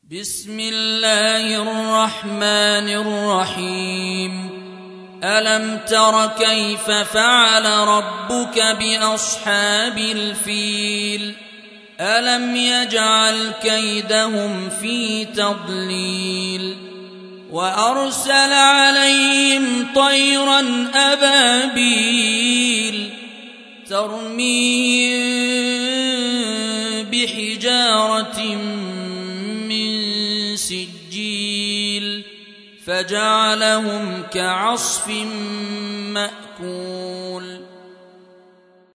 بسم الله الرحمن الرحيم ألم تر كيف فعل ربك بأصحاب الفيل ألم يجعل كيدهم في تضليل وأرسل عليهم طيرا أبابيل ترميهم بحجارة من سجيل فجعلهم كعصف مأكول